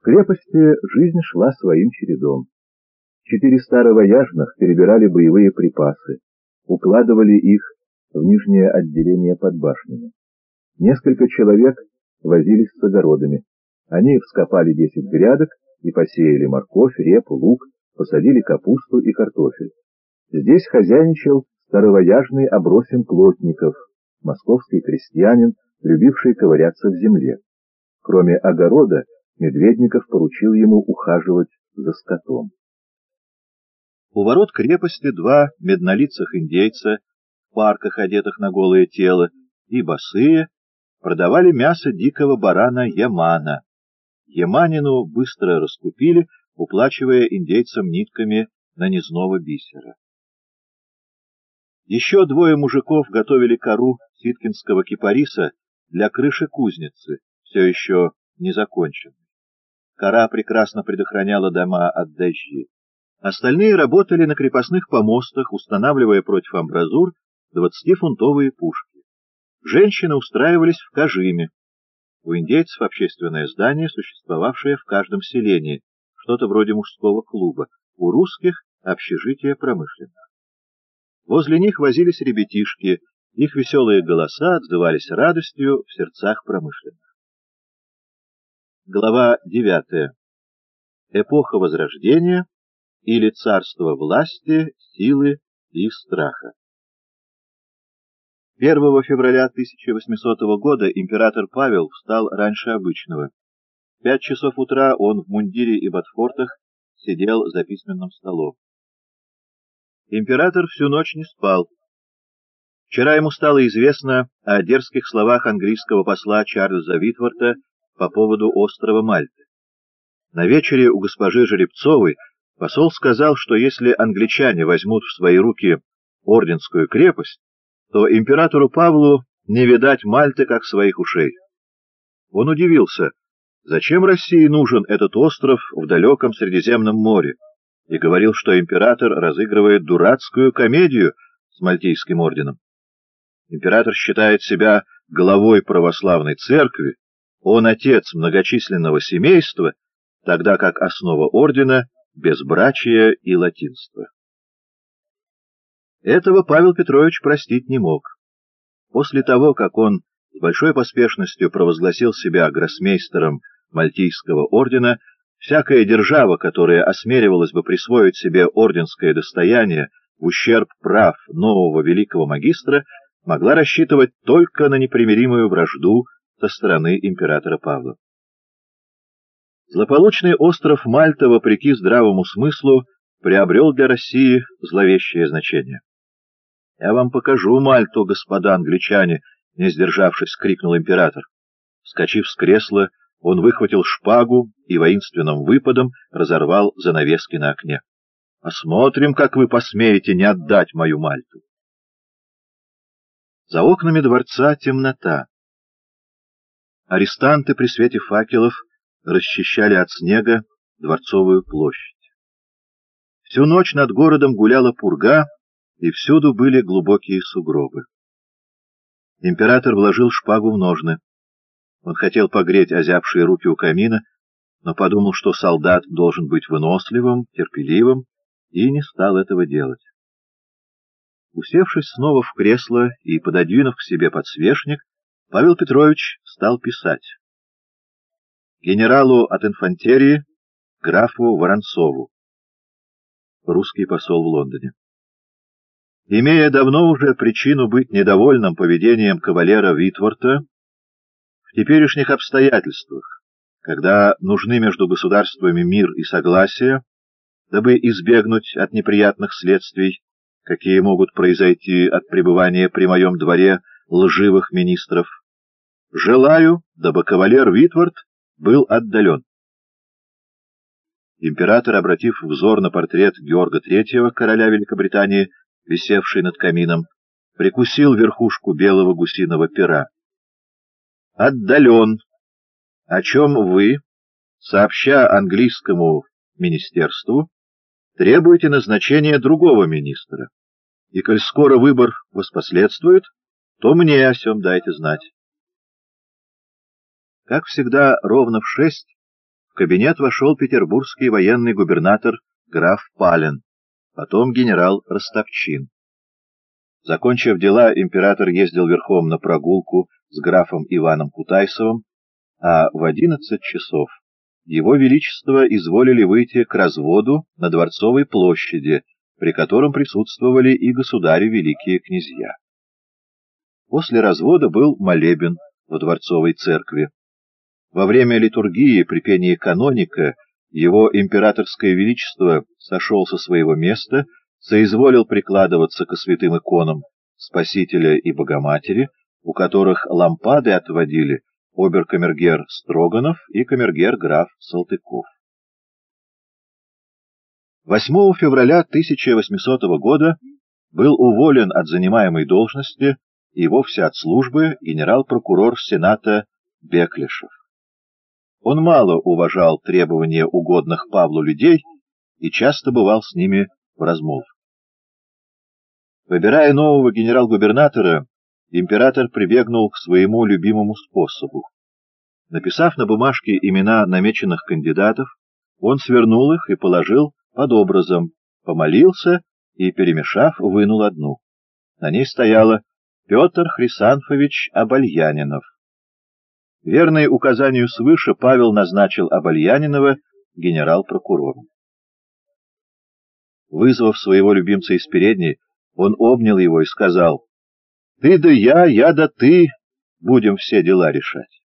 В крепости жизнь шла своим чередом. 4 старовояжных перебирали боевые припасы, укладывали их в нижнее отделение под башнями. Несколько человек возились с огородами. Они вскопали 10 грядок и посеяли морковь, репу, лук, посадили капусту и картофель. Здесь хозяйничал старовояжный Абросим Плотников, московский крестьянин, любивший ковыряться в земле. Кроме огорода, Медведников поручил ему ухаживать за скотом. У ворот крепости 2 меднолицых индейца, в парках одетых на голое тело, и босые, продавали мясо дикого барана Ямана. Яманину быстро раскупили, уплачивая индейцам нитками нанизного бисера. Еще 2 мужиков готовили кору ситкинского кипариса для крыши кузницы, все еще не законченной. Кора прекрасно предохраняла дома от дождей. Остальные работали на крепостных помостах, устанавливая против амбразур 20-фунтовые пушки. Женщины устраивались в кажиме. У индейцев общественное здание, существовавшее в каждом селении, что-то вроде мужского клуба, у русских — общежитие промышленное. Возле них возились ребятишки, их веселые голоса отзывались радостью в сердцах промышленных. Глава 9. Эпоха Возрождения или царство власти, силы и страха. 1 февраля 1800 года император Павел встал раньше обычного. В 5 часов утра он в мундире и ботфортах сидел за письменным столом. Император всю ночь не спал. Вчера ему стало известно о дерзких словах английского посла Чарльза Витворта по поводу острова Мальты. На вечере у госпожи Жеребцовой посол сказал, что если англичане возьмут в свои руки Орденскую крепость, то императору Павлу не видать Мальты как своих ушей. Он удивился, зачем России нужен этот остров в далеком Средиземном море, и говорил, что император разыгрывает дурацкую комедию с Мальтийским орденом. Император считает себя главой православной церкви, он отец многочисленного семейства, тогда как основа ордена — безбрачие и латинство. Этого Павел Петрович простить не мог. После того, как он с большой поспешностью провозгласил себя гроссмейстером Мальтийского ордена, всякая держава, которая осмеливалась бы присвоить себе орденское достояние в ущерб прав нового великого магистра, могла рассчитывать только на непримиримую вражду со стороны императора Павла. Злополучный остров Мальта, вопреки здравому смыслу, приобрел для России зловещее значение. «Я вам покажу Мальту, господа англичане!» — не сдержавшись, крикнул император. Вскочив с кресла, он выхватил шпагу и воинственным выпадом разорвал занавески на окне. «Посмотрим, как вы посмеете не отдать мою Мальту!» За окнами дворца темнота. Арестанты при свете факелов расчищали от снега Дворцовую площадь. Всю ночь над городом гуляла пурга, и всюду были глубокие сугробы. Император вложил шпагу в ножны. Он хотел погреть озябшие руки у камина, но подумал, что солдат должен быть выносливым, терпеливым, и не стал этого делать. Усевшись снова в кресло и пододвинув к себе подсвечник, Павел Петрович стал писать. Генералу от инфантерии, графу Воронцову. Русский посол в Лондоне. Имея давно уже причину быть недовольным поведением кавалера Витворта, в теперешних обстоятельствах, когда нужны между государствами мир и согласие, дабы избегнуть от неприятных следствий, какие могут произойти от пребывания при моем дворе лживых министров, желаю, дабы кавалер Витворт был отдален. Император, обратив взор на портрет Георга III, короля Великобритании, висевший над камином, прикусил верхушку белого гусиного пера. «Отдален, о чем вы, сообща английскому министерству, требуете назначения другого министра, и, коль скоро выбор воспоследствует, то мне о сем дайте знать». Как всегда, ровно в 6 В кабинет вошел петербургский военный губернатор граф Пален, потом генерал Ростовчин. Закончив дела, император ездил верхом на прогулку с графом Иваном Кутайсовым, а в 11 часов его величество изволили выйти к разводу на Дворцовой площади, при котором присутствовали и государи великие князья. После развода был молебен в Дворцовой церкви. Во время литургии при пении каноника его императорское величество сошел со своего места, соизволил прикладываться ко святым иконам Спасителя и Богоматери, у которых лампады отводили обер-камергер Строганов и камергер граф Салтыков. 8 февраля 1800 года был уволен от занимаемой должности и вовсе от службы генерал-прокурор Сената Беклишев. Он мало уважал требования угодных Павлу людей и часто бывал с ними в размолвке. Выбирая нового генерал-губернатора, император прибегнул к своему любимому способу. Написав на бумажке имена намеченных кандидатов, он свернул их и положил под образом, помолился и, перемешав, вынул одну. На ней стояло «Петр Хрисанфович Обальянинов». Верный указанию свыше, Павел назначил Обальянинова генерал-прокурором. Вызвав своего любимца из передней, он обнял его и сказал: «Ты да я да ты будем все дела решать».